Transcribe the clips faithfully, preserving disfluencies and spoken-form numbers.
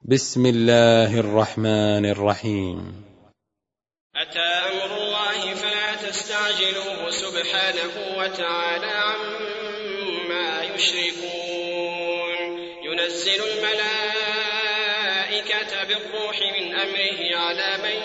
بسم الله الرحمن الرحيم. أتى أمر الله فلا تستعجلوه سبحانه وتعالى عما يشركون. ينزل الملائكة بالروح من أمره على من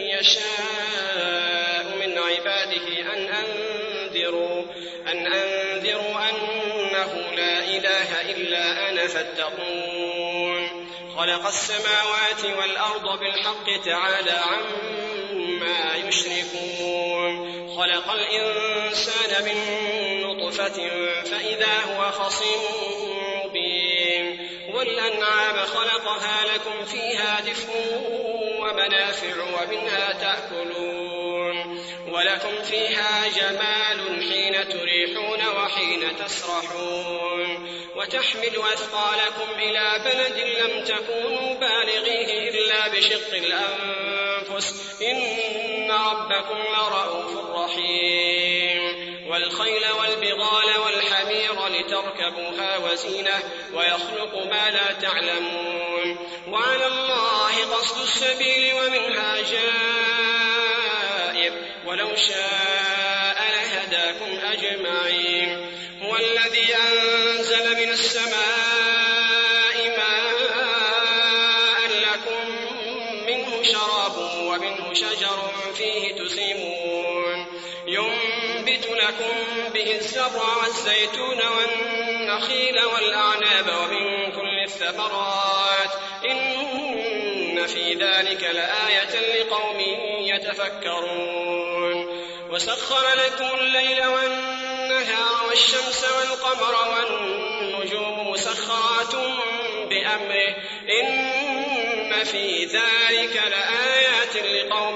يشاء من عباده أن أنذروا, أن أنذروا أنه لا إله إلا أنا فاتقون. خلق السماوات والأرض بالحق تعالى عما يشركون. خلق الإنسان من نطفة فإذا هو خصيم مبين. والأنعام خلقها لكم فيها دفء ومنافع ومنها تأكلون ولكم فيها جمال حين تريحون وحين تسرحون وتحمل أثقالكم إلى بلد لم تكونوا بالغيه إلا بشق الأنفس إن ربكم لرؤوف رحيم. والخيل والبغال والحمير لتركبوها وزينة ويخلق ما لا تعلمون وعلى الله قصد السبيل ومنها جائر ولو شاء لهداكم أجمعين. هو الذي أنزل من السماء ماء لكم منه شراب ومنه شجر فيه تسيمون ينبت لكم به الزرع والزيتون والنخيل والأعناب ومن كل الثمرات إن في ذلك لآية لقوم يتفكرون. وسخر لكم الليل والنهار والشمس والقمر والنجوم مسخرات بأمره إن في ذلك لآيات لقوم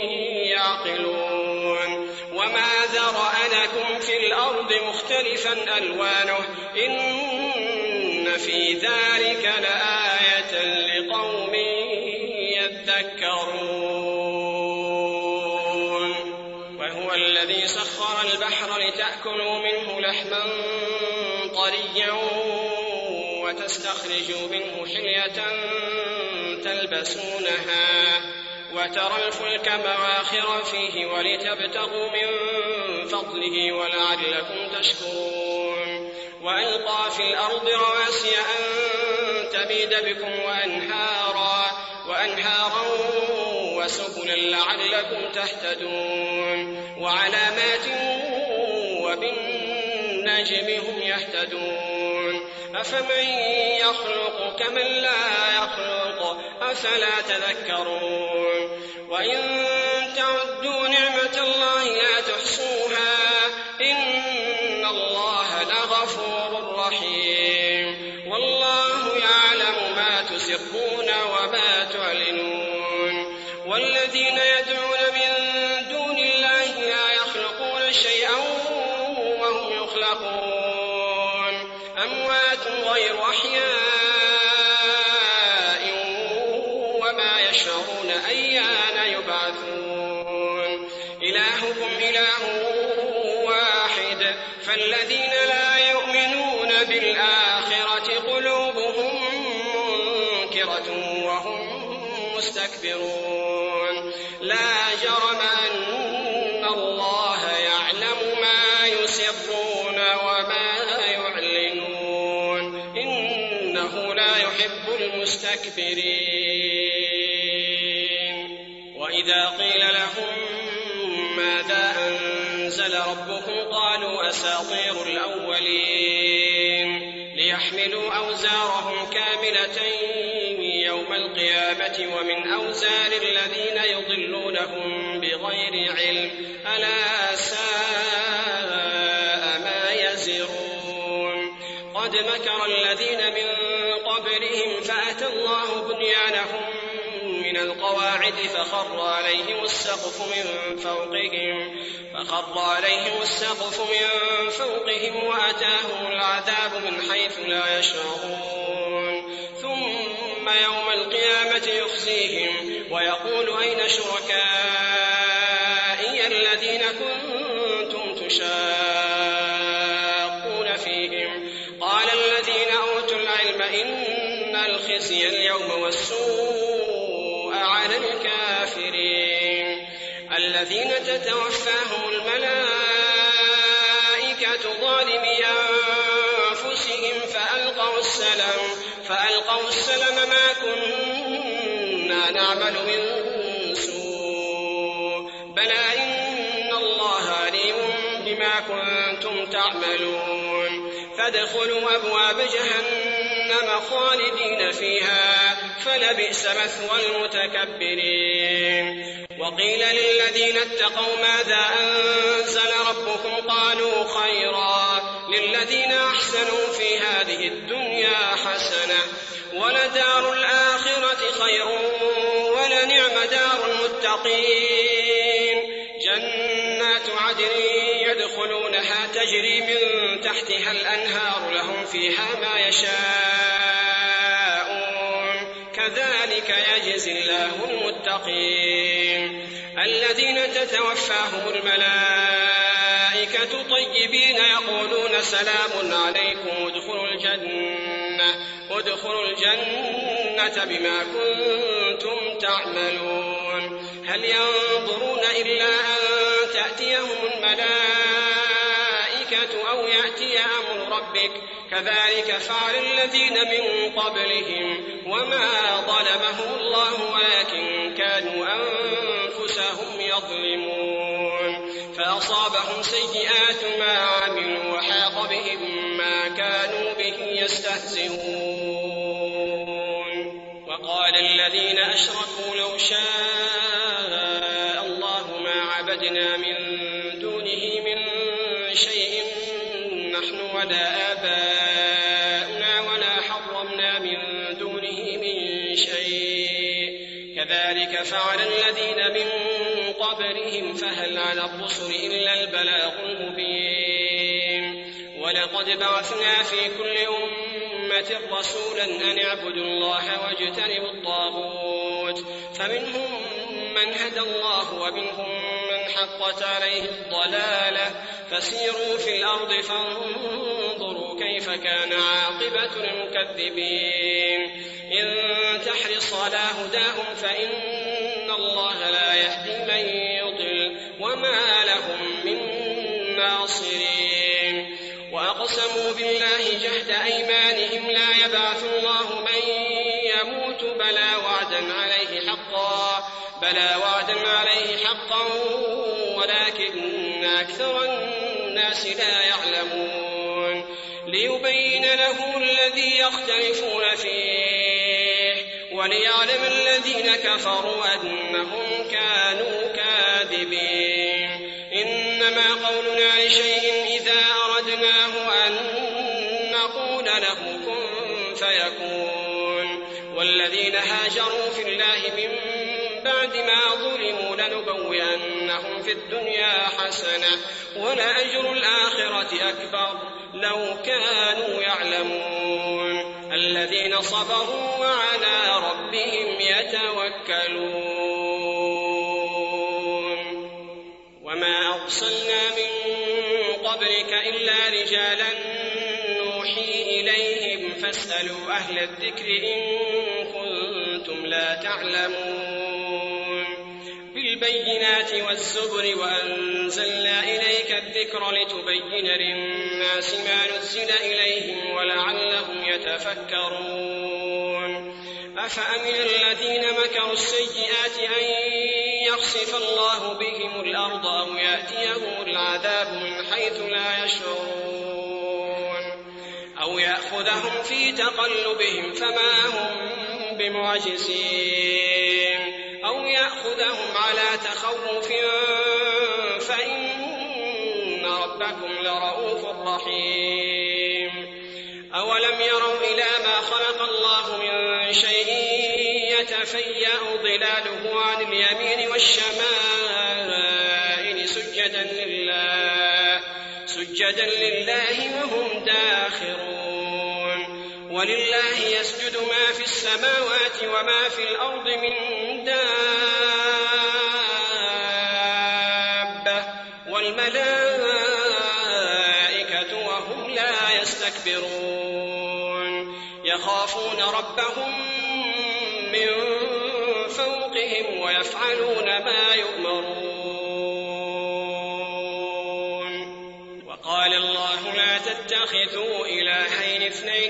يعقلون. وما ذرأ لكم في الأرض مختلفا ألوانه إن في ذلك لآية لقوم يذكرون. وهو الذي سخر البحر لتأكلوا منه لحما طريا وتستخرجوا منه حلية تلبسونها وترى الفلك مواخر فيه ولتبتغوا من فضله ولعلكم تشكرون. وألقى في الأرض رواسي أن تميد بكم وأنهارا, وأنهارا وسبلا لعلكم تهتدون. وعلامات وبالنجم هم يهتدون. أفمن يخلق كمن لا يخلق أفلا تذكرون. وإن تعدوا نعمة الله لا تحصوها إن الله لغفور رحيم. والله يعلم ما تسرون وما تعلنون. والذين يدعون من دون الله لا يخلقون شيئا وهم يخلقون أموات غير أحياء وما يشعرون أيان يبعثون. إلهكم إله واحد فالذين لا يؤمنون بالآخرة قلوبهم منكرة وهم مستكبرون. لا جرم أن الله يعلم ما يسرون وما يعلنون إنه لا يحب المستكبرين. وإذا قيل لهم ماذا أنزل ربكم قالوا أساطير الأولين ليحملوا أوزارهم كاملة يوم القيامة ومن أوزار الذين يضلونهم بغير علم ألا ساء ما يزرون. قد مكر الذين من قبلهم فأتى الله بنيانهم من القواعد فخر عليهم السقف من فوقهم فخر عليهم السقف من فوقهم وأتاهم العذاب من حيث لا يشعرون. ثم يوم القيامة يخزيهم ويقول أين شركائي الذين كنتم تشاقون فيهم قال الذين أوتوا العلم إن الخزي خزي اليوم والسوء على الكافرين. الذين تتوفاهم الملائكة ظالمي أنفسهم فألقوا السلم فألقوا السلم ما كنا نعمل من سوء بلى إن الله عليم بما كنتم تعملون. فادخلوا أبواب جهنم خالدين فيها فلبئس مثوى المتكبرين. وقيل للذين اتقوا ماذا أنزل ربكم قالوا خيرا للذين أحسنوا في هذه الدنيا حسنة ولدار الآخرة خير ولنعم دار المتقين. جنات عدن يدخلونها تجري من تحتها الأنهار لهم فيها ما يشاءون كذلك يجزي الله المتقين. الذين تتوفاهم الملائكة طيبين يقولون سلام عليكم ادخلوا الجنة ادخلوا الجنة بما كنتم تعملون. هل ينظرون إلا أن تأتيهم الملائكة أو يأتي أمر ربك كذلك فعل الذين من قبلهم وما ظلمهم الله ولكن كانوا أنفسهم يظلمون. فأصابهم سيئات ما عملوا وحاق بهم ما كانوا به يستهزئون. وقال الذين أشركوا لو شاء الله ما عبدنا من دونه من شيء نحن ولا آباؤنا ولا حرمنا من دونه من شيء كذلك فعل الذين من قبلهم فهل على الرسل إلا البلاغ المبين. ولقد بعثنا في كل أمة رسولا أن اعبدوا الله واجتنبوا الطاغوت فمنهم من هدى الله ومنهم من حقت عليه الضلالة فسيروا في الأرض فانظروا كيف كان عاقبة المكذبين. إن تحرص على هداهم فإن الله لا يهدي من يضل وما لهم من ناصرين. وأقسموا بالله جهد أيمانهم لا يبعث الله من يموت بلى وعدا عليه حقا بلى وعدا عليه حقا ولكن أكثر الناس لا يعلمون. ليبين لهم الذي يختلفون فيه وليعلم الذين كفروا أنهم كانوا كاذبين. إنما قولنا لشيء إذا أردناه أن نقول له كن فيكون. والذين هاجروا في الله من بعد ما ظلموا لنبوئنهم في الدنيا حسنة ولأجر الآخرة أكبر لو كانوا يعلمون. الذين صبروا وعلى ربهم يتوكلون. وما أرسلنا من قبلك إلا رجالا نوحي إليهم فاسألوا أهل الذكر إن كنتم لا تعلمون. بالبينات والزبر وأنزلنا إليك الذكر لتبين للناس ما نزل إليهم ولعلهم يتفكرون. أفأمن الذين مكروا السيئات أن يخسف الله بهم الأرض أو يأتيهم العذاب من حيث لا يشعرون أو يأخذهم في تقلبهم فما هم بمعجزين أو يأخذهم على تخوف فإن ربكم لرؤوف رحيم. أولم يروا إلى ما خلق الله من شيء يتفيأ ظلاله عن اليمين والشمائل سجدا لله سجدا لله وهم داخرون. ولله يسجد ما في السماوات وما في الأرض من دابة والملائكة وهم لا يستكبرون يخافون ربهم بطونهم ويفعلون ما يؤمرون. وقال الله لا تتخذوا إلهين اثنين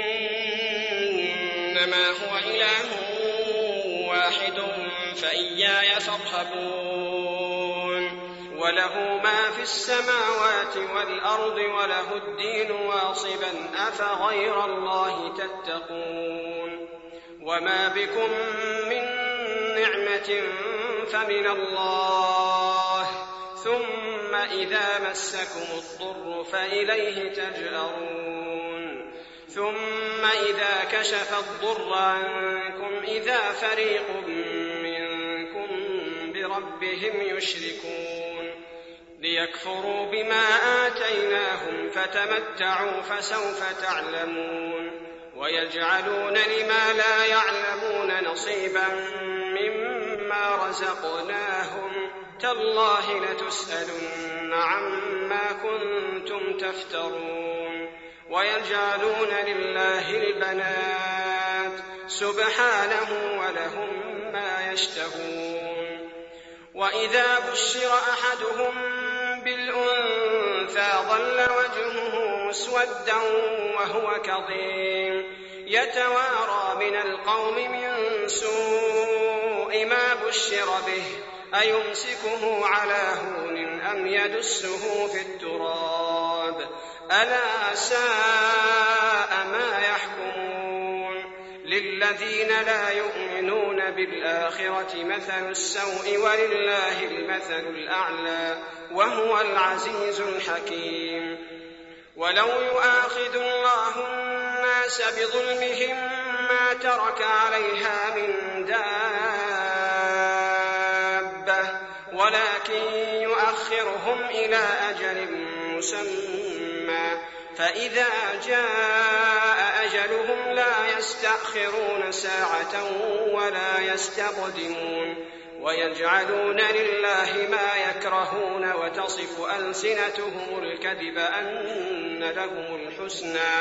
إنما هو إله واحد فإياي فارهبون. وله ما في السماوات والأرض وله الدين واصبا أفغير الله تتقون. وما بكم من نعمة فمن الله ثم إذا مسكم الضر فإليه تجأرون. ثم إذا كشف الضر عنكم إذا فريق منكم بربهم يشركون. ليكفروا بما آتيناهم فتمتعوا فسوف تعلمون. ويجعلون لما لا يعلمون نصيبا مما رزقناهم تالله لتسألن عما كنتم تفترون. ويجعلون لله البنات سبحانه ولهم ما يشتهون. وإذا بشر أحدهم بالأنثى ظل وجهه مسودا وهو كظيم يتوارى من القوم من سوء ما بشر به أيمسكه على هون أم يدسه في التراب ألا ساء ما يحكمون. للذين لا يؤمنون بالآخرة مثل السوء ولله المثل الأعلى وهو العزيز الحكيم. ولو يؤاخذ الله الناس بظلمهم ما ترك عليها من دابة ولكن يؤخرهم إلى أجل مسمى فإذا جاء أجلهم لا يستأخرون ساعة ولا يستقدمون. ويجعلون لله ما يكرهون وتصف ألسنتهم الكذب أن لهم الحسنى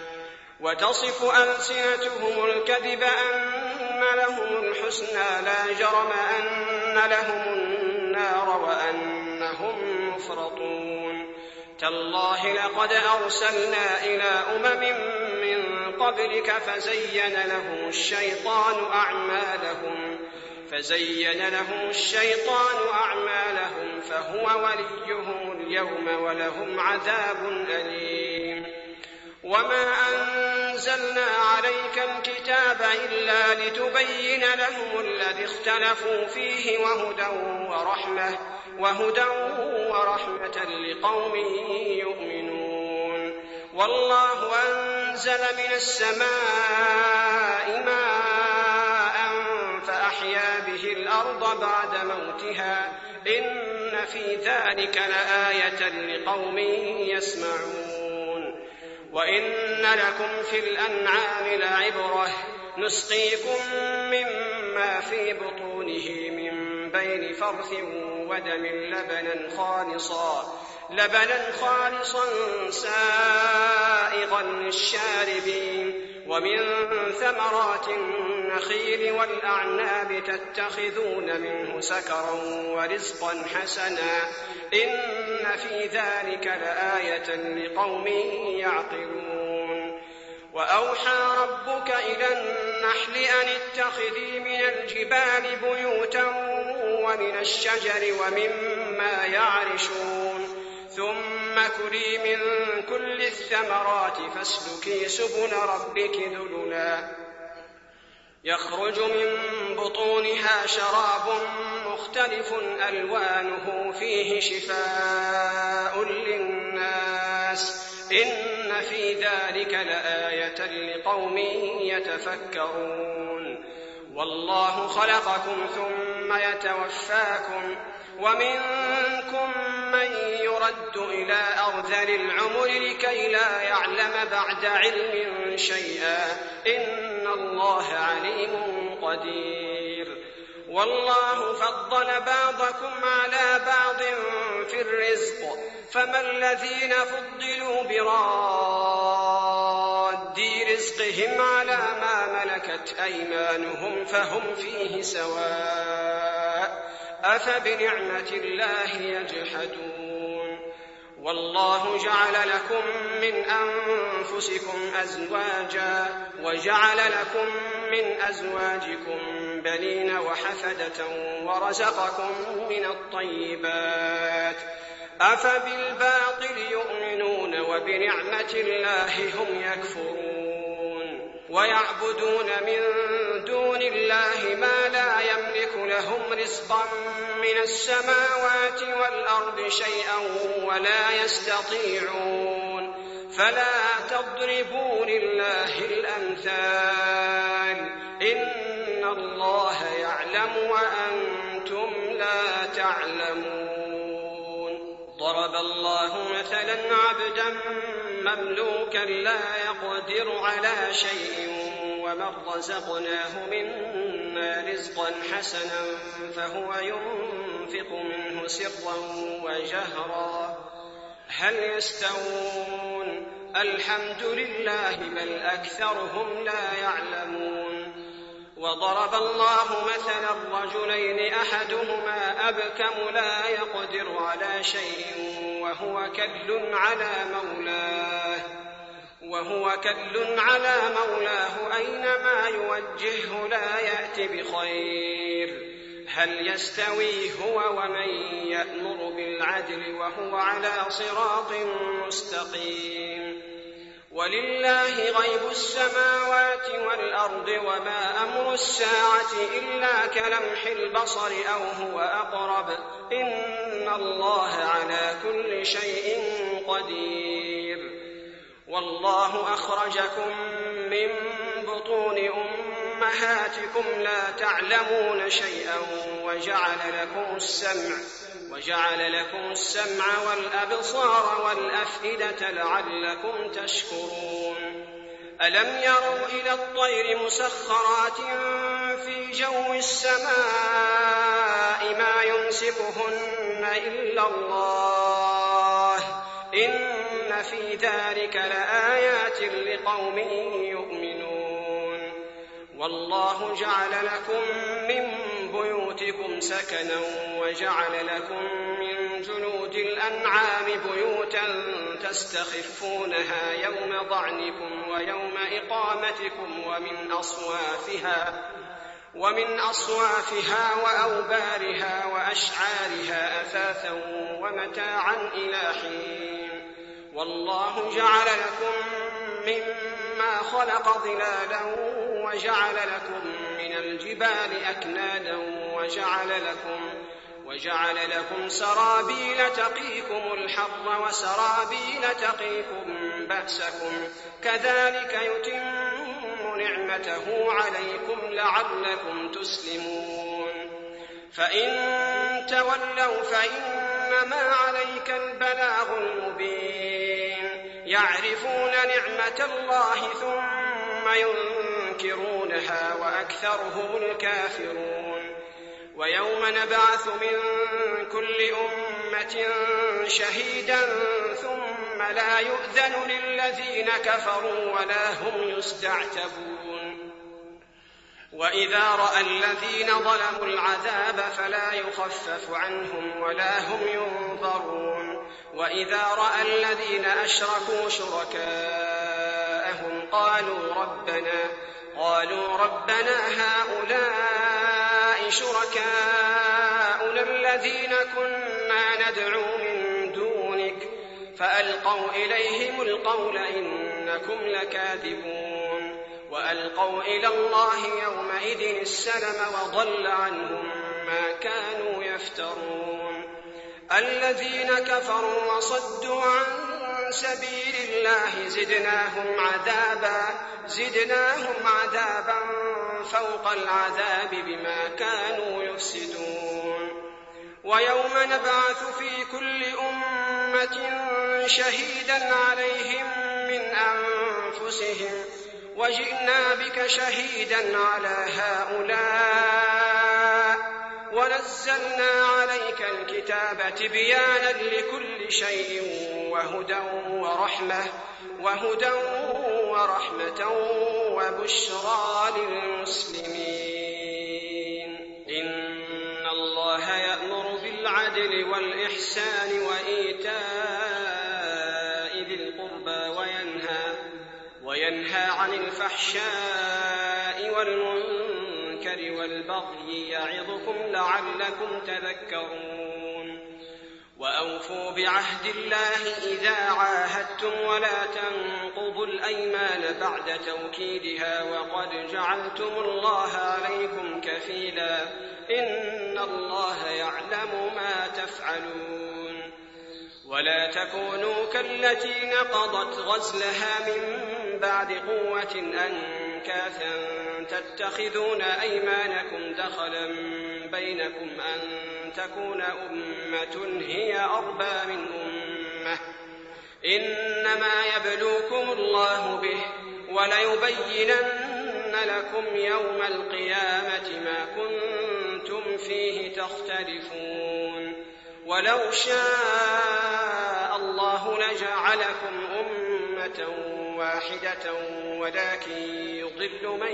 وتصف ألسنتهم الكذب أن لهم الحسنى لا جرم أن لهم النار وأنهم مفرطون. تالله لقد أرسلنا إلى أمم من قبلك فزين لهم الشيطان أعمالهم فزين لهم الشيطان أعمالهم فهو وليهم اليوم ولهم عذاب أليم. وما أنزلنا عليك الكتاب إلا لتبين لهم الذي اختلفوا فيه وهدى ورحمة وهدى ورحمة لقوم يؤمنون. والله أنزل من السماء ماء فأحيا به الأرض بعد موتها إن في ذلك لآية لقوم يسمعون. وإن لكم في الأنعام لعبرة نسقيكم مما في بطونه من بين فرث ودم لبنا خالصا لبنا خالصا سائغا للشاربين. ومن ثمرات النخيل والأعناب تتخذون منه سكرا ورزقا حسنا إن في ذلك لآية لقوم يعقلون. وأوحى ربك إلى النحل أن اتخذي من الجبال بيوتا ومن الشجر ومما يعرشون ثم كلي من كل الثمرات فاسلكي سبل ربك ذللا يخرج من بطونها شراب مختلف ألوانه فيه شفاء للناس إن في ذلك لآية لقوم يتفكرون. والله خلقكم ثم يتوفاكم ومنكم من يرد إلى أرذل العمر لكي لا يعلم بعد علم شيئا إن الله عليم قدير. والله فضل بعضكم على بعض في الرزق فما الذين فضلوا براد رزقهم بهم على ما ملكت أيمانهم فهم فيه سواء أفبنعمة الله يجحدون والله جعل لكم من أنفسكم أزواجا وجعل لكم من أزواجكم بنين وحفدة ورزقكم من الطيبات أفبالباطل يؤمنون وبنعمة الله هم يكفرون ويعبدون من دون الله ما لا يملك لهم رزقا من السماوات والأرض شيئا ولا يستطيعون فلا تضربوا لله الأمثال إن الله يعلم وأنتم لا تعلمون. ضرب الله مثلا عبدا مملوكا لا يقدر على شيء ومن رزقناه منا رزقا حسنا فهو ينفق منه سرا وجهرا هل يستوون الحمد لله بل أكثرهم لا يعلمون. وضرب الله مثلا رجلين أحدهما أبكم لا يقدر على شيء وهو كل على مولاه وهو كل على مولاه أينما يوجهه لا يأت بخير هل يستوي هو ومن يأمر بالعدل وهو على صراط مستقيم. ولله غيب السماوات والأرض وما أمر الساعة إلا كلمح البصر أو هو أقرب إن الله على كل شيء قدير. والله أخرجكم من بطون أمهاتكم لا تعلمون شيئا وجعل لكم السمع وجعل لكم السمع والأبصار والأفئدة لعلكم تشكرون. ألم يروا إلى الطير مسخرات في جو السماء ما يمسكهن إلا الله إن في ذلك لآيات لقوم يؤمنون. والله جعل لكم من بيوتكم سكنا وجعل لكم من جلود الأنعام بيوتا تستخفونها يوم ضعنكم ويوم إقامتكم ومن أصوافها ومن أصوافها وأوبارها وأشعارها أثاثا ومتاعا إلى حين. والله جعل لكم مما خلق ظلالا وجعل لكم من الجبال أكنادا وجعل لكم وجعل لكم سرابيل تقيكم الحر وسرابيل تقيكم بأسكم كذلك يتم نعمته عليكم لعلكم تسلمون. فإن تولوا فإنما عليك البلاغ المبين. يعرفون نعمة الله ثم ينكرونها وأكثرهم الكافرون. ويوم نبعث من كل أمة شهيدا ثم لا يؤذن للذين كفروا ولا هم يستعتبون. وإذا رأى الذين ظلموا العذاب فلا يخفف عنهم ولا هم ينظرون. وإذا رأى الذين أشركوا شركاءهم قالوا ربنا قالوا ربنا هؤلاء شركاؤنا الذين كنا ندعو من دونك فألقوا إليهم القول إنكم لكاذبون. وألقوا إلى الله يومئذ السلم وضل عنهم ما كانوا يفترون. الذين كفروا وصدوا عن سبيل الله زدناهم عذابا زدناهم عذابا فوق العذاب بما كانوا يفسدون. ويوم نبعث في كل أمة شهيدا عليهم من أنفسهم وجئنا بك شهيدا على هؤلاء ونزلنا عليك الكتاب تبيانا لكل شيء وهدى ورحمة وهدى ورحمة وبشرى للمسلمين. إن الله يأمر بالعدل والإحسان وإيتاء ذي القربى وينهى, وينهى عن الفحشاء والمنكر والبغي يعظكم لعلكم تذكرون. وأوفوا بعهد الله إذا عاهدتم ولا تنقضوا الأيمان بعد توكيدها وقد جعلتم الله عليكم كفيلا إن الله يعلم ما تفعلون. ولا تكونوا كالتي نقضت غزلها من بعد قوة أنكاثا تتخذون أيمانكم دخلا بينكم أن تكون أمة هي أربى من أمة إنما يبلوكم الله به وليبينن لكم يوم القيامة ما كنتم فيه تختلفون. ولو شاء الله لجعلكم أمة واحدة ولكن يضل من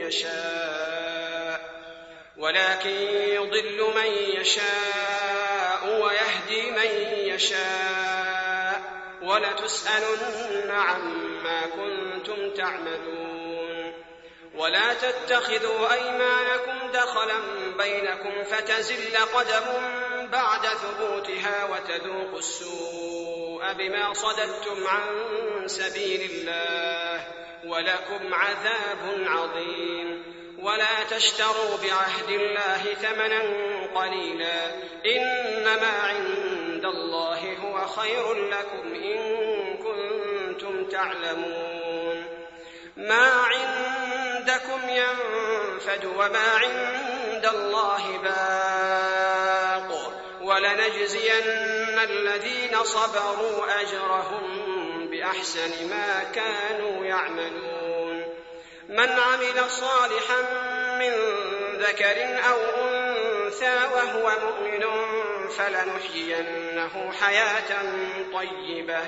يشاء ولكن يضل من يشاء ويهدي من يشاء ولتسألن عما كنتم تعملون. ولا تتخذوا أيمانكم دخلا بينكم فتزل قدم بعد ثبوتها وتذوقوا السوء بما صددتم عن سبيل الله ولكم عذاب عظيم. ولا تشتروا بعهد الله ثمنا قليلا إنما عند الله هو خير لكم إن كنتم تعلمون. ما عندكم ينفد وما عند الله باق ولنجزين الذين صبروا أجرهم بأحسن ما كانوا يعملون. من عمل صالحا من ذكر أو أنثى وهو مؤمن فلنحيينه حياة طيبة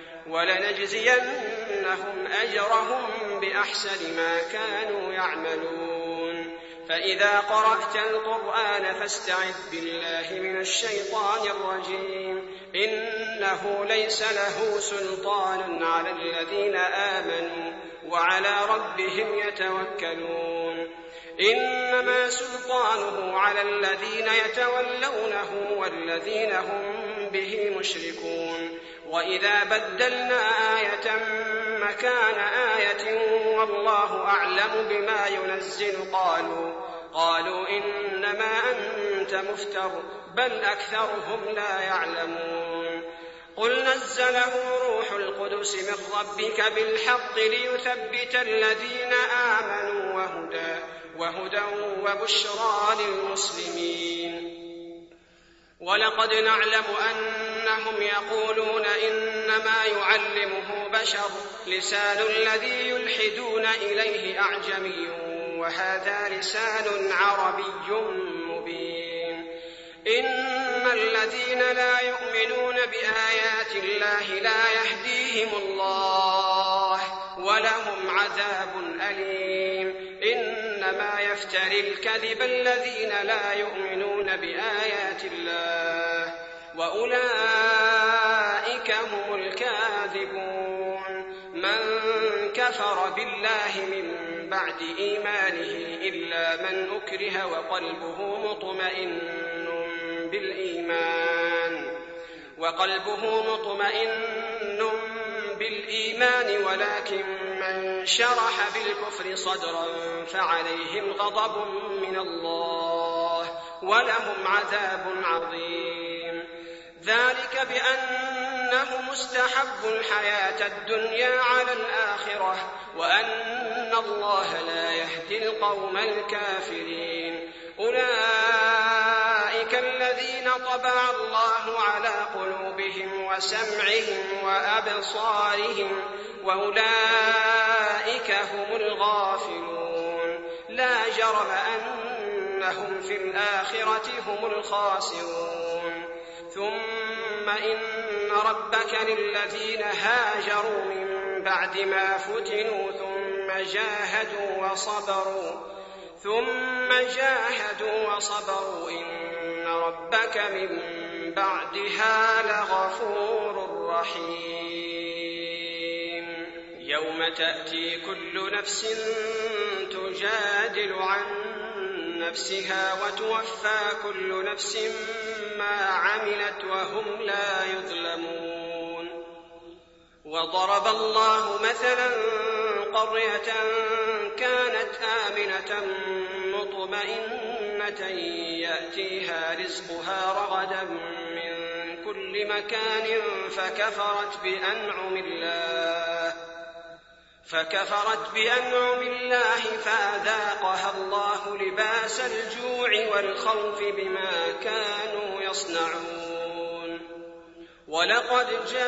ولنجزينهم أجرهم بأحسن ما كانوا يعملون. فإذا قرأت القرآن فاستعذ بالله من الشيطان الرجيم إنه ليس له سلطان على الذين آمنوا وعلى ربهم يتوكلون. إنما سلطانه على الذين يتولونه والذين هم به مشركون. وإذا بدلنا آية مكان آية والله أعلم بما ينزل قالوا قالوا إنما أنت مفتر بل أكثرهم لا يعلمون. قل نزله روح القدس من ربك بالحق ليثبت الذين آمنوا وهدى, وهدى وبشرى للمسلمين. ولقد نعلم أنهم يقولون إنما يعلمه بشر لسان الذي يلحدون إليه أعجمي وهذا لسان عربي مبين. إن الذين لا يؤمنون بآيات الله لا يهديهم الله ولهم عذاب أليم. إنما يفتري الكذب الذين لا يؤمنون بآيات الله وأولئك هم الكاذبون. من كفر بالله من بعد إيمانه إلا من أكره وقلبه مطمئن بالإيمان وقلبه مطمئن بالإيمان ولكن من شرح بالكفر صدرا فعليهم غضب من الله ولهم عذاب عظيم. ذلك بأنه مستحب الحياة الدنيا على الآخرة وأن الله لا يهدي القوم الكافرين. أولئك الذين طبع الله على قلوبهم وسمعهم وأبصارهم وأولئك هم الغافلون. لا جرم أنهم في الآخرة هم الخاسرون. ثم إن ربك للذين هاجروا من بعد ما فتنوا ثم جاهدوا وصبروا ثم جاهدوا وصبروا إن ربك من بعدها لغفور رحيم يوم تأتي كل نفس تجادل عن نفسها وتوفى كل نفس ما عملت وهم لا يظلمون وضرب الله مثلا قرية كانت آمنة مطمئنة يأتيها رزقها رغدا من كل مكان فكفرت بأنعم الله فكفرت بأنعم الله فأذاقها الله لباس الجوع والخوف بما كانوا يصنعون ولقد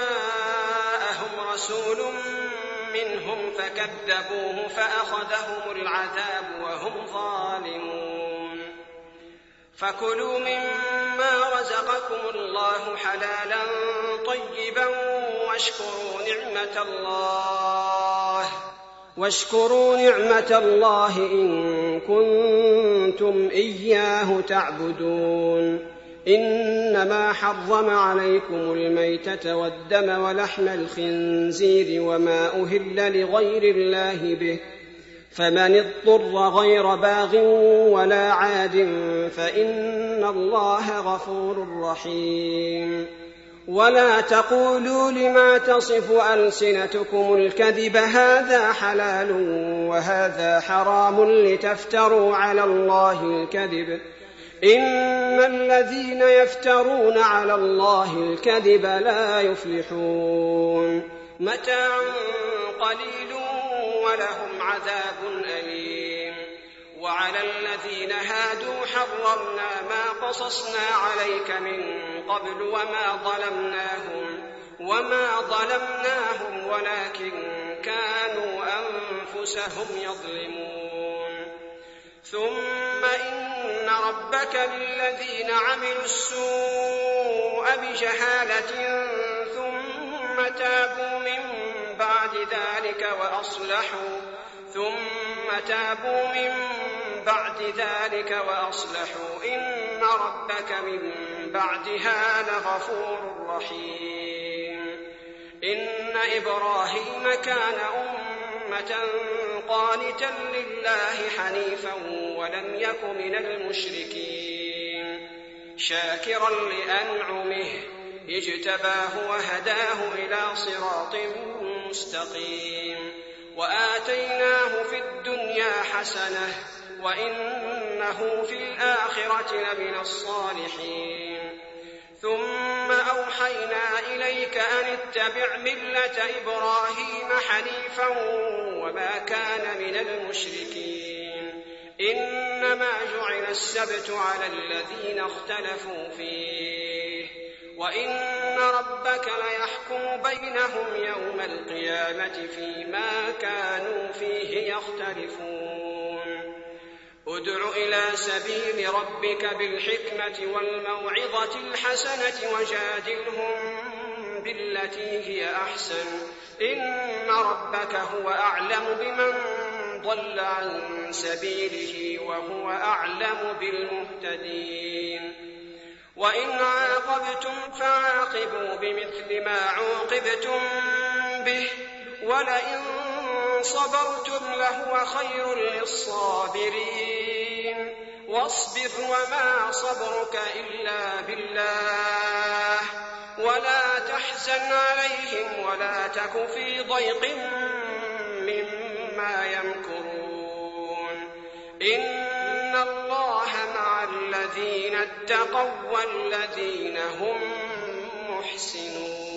جاءهم رسول منهم فكذبوه فأخذهم العذاب وهم ظالمون فكلوا مما رزقكم الله حلالا طيبا واشكروا نعمة الله واشكروا نعمة الله إن كنتم إياه تعبدون إنما حرم عليكم الميتة والدم ولحم الخنزير وما أهل لغير الله به فمن اضطر غير باغ ولا عاد فإن الله غفور رحيم ولا تقولوا لما تصف ألسنتكم الكذب هذا حلال وهذا حرام لتفتروا على الله الكذب إن الذين يفترون على الله الكذب لا يفلحون متاع قليل ولهم عذاب أليم وعلى الذين هادوا حرمنا ما قصصنا عليك من قبل وما ظلمناهم وما ظلمناهم ولكن كانوا أنفسهم يظلمون ثم إن ربك للذين عملوا السوء بجهالة ثم تابوا من بعد ذلك وأصلحوا ثم تابوا من بعد ذلك وأصلحوا إن ربك من بعدها لغفور رحيم إن إبراهيم كان أمة قانتا لله حنيفا ولم يك من المشركين شاكرا لأنعمه اجتباه وهداه إلى صراط مستقيم وآتيناه في الدنيا حسنة وإنه في الآخرة لمن الصالحين ثم أوحينا إليك أن اتبع ملة إبراهيم حنيفا وما كان من المشركين إنما جعل السبت على الذين اختلفوا فيه وإن ربك ليحكم بينهم يوم القيامة فيما كانوا فيه يختلفون ادع إلى سبيل ربك بالحكمة والموعظة الحسنة وجادلهم بالتي هي أحسن إن ربك هو أعلم بمن ضل عن سبيله وهو أعلم بالمهتدين وإن عاقبتم فعاقبوا بمثل ما عوقبتم به ولئن صبرتم لهو خير للصابرين واصبر وما صبرك إلا بالله ولا تحزن عليهم ولا تك في ضيق مما يمكرون إن الله مع الذين اتقوا والذين هم محسنون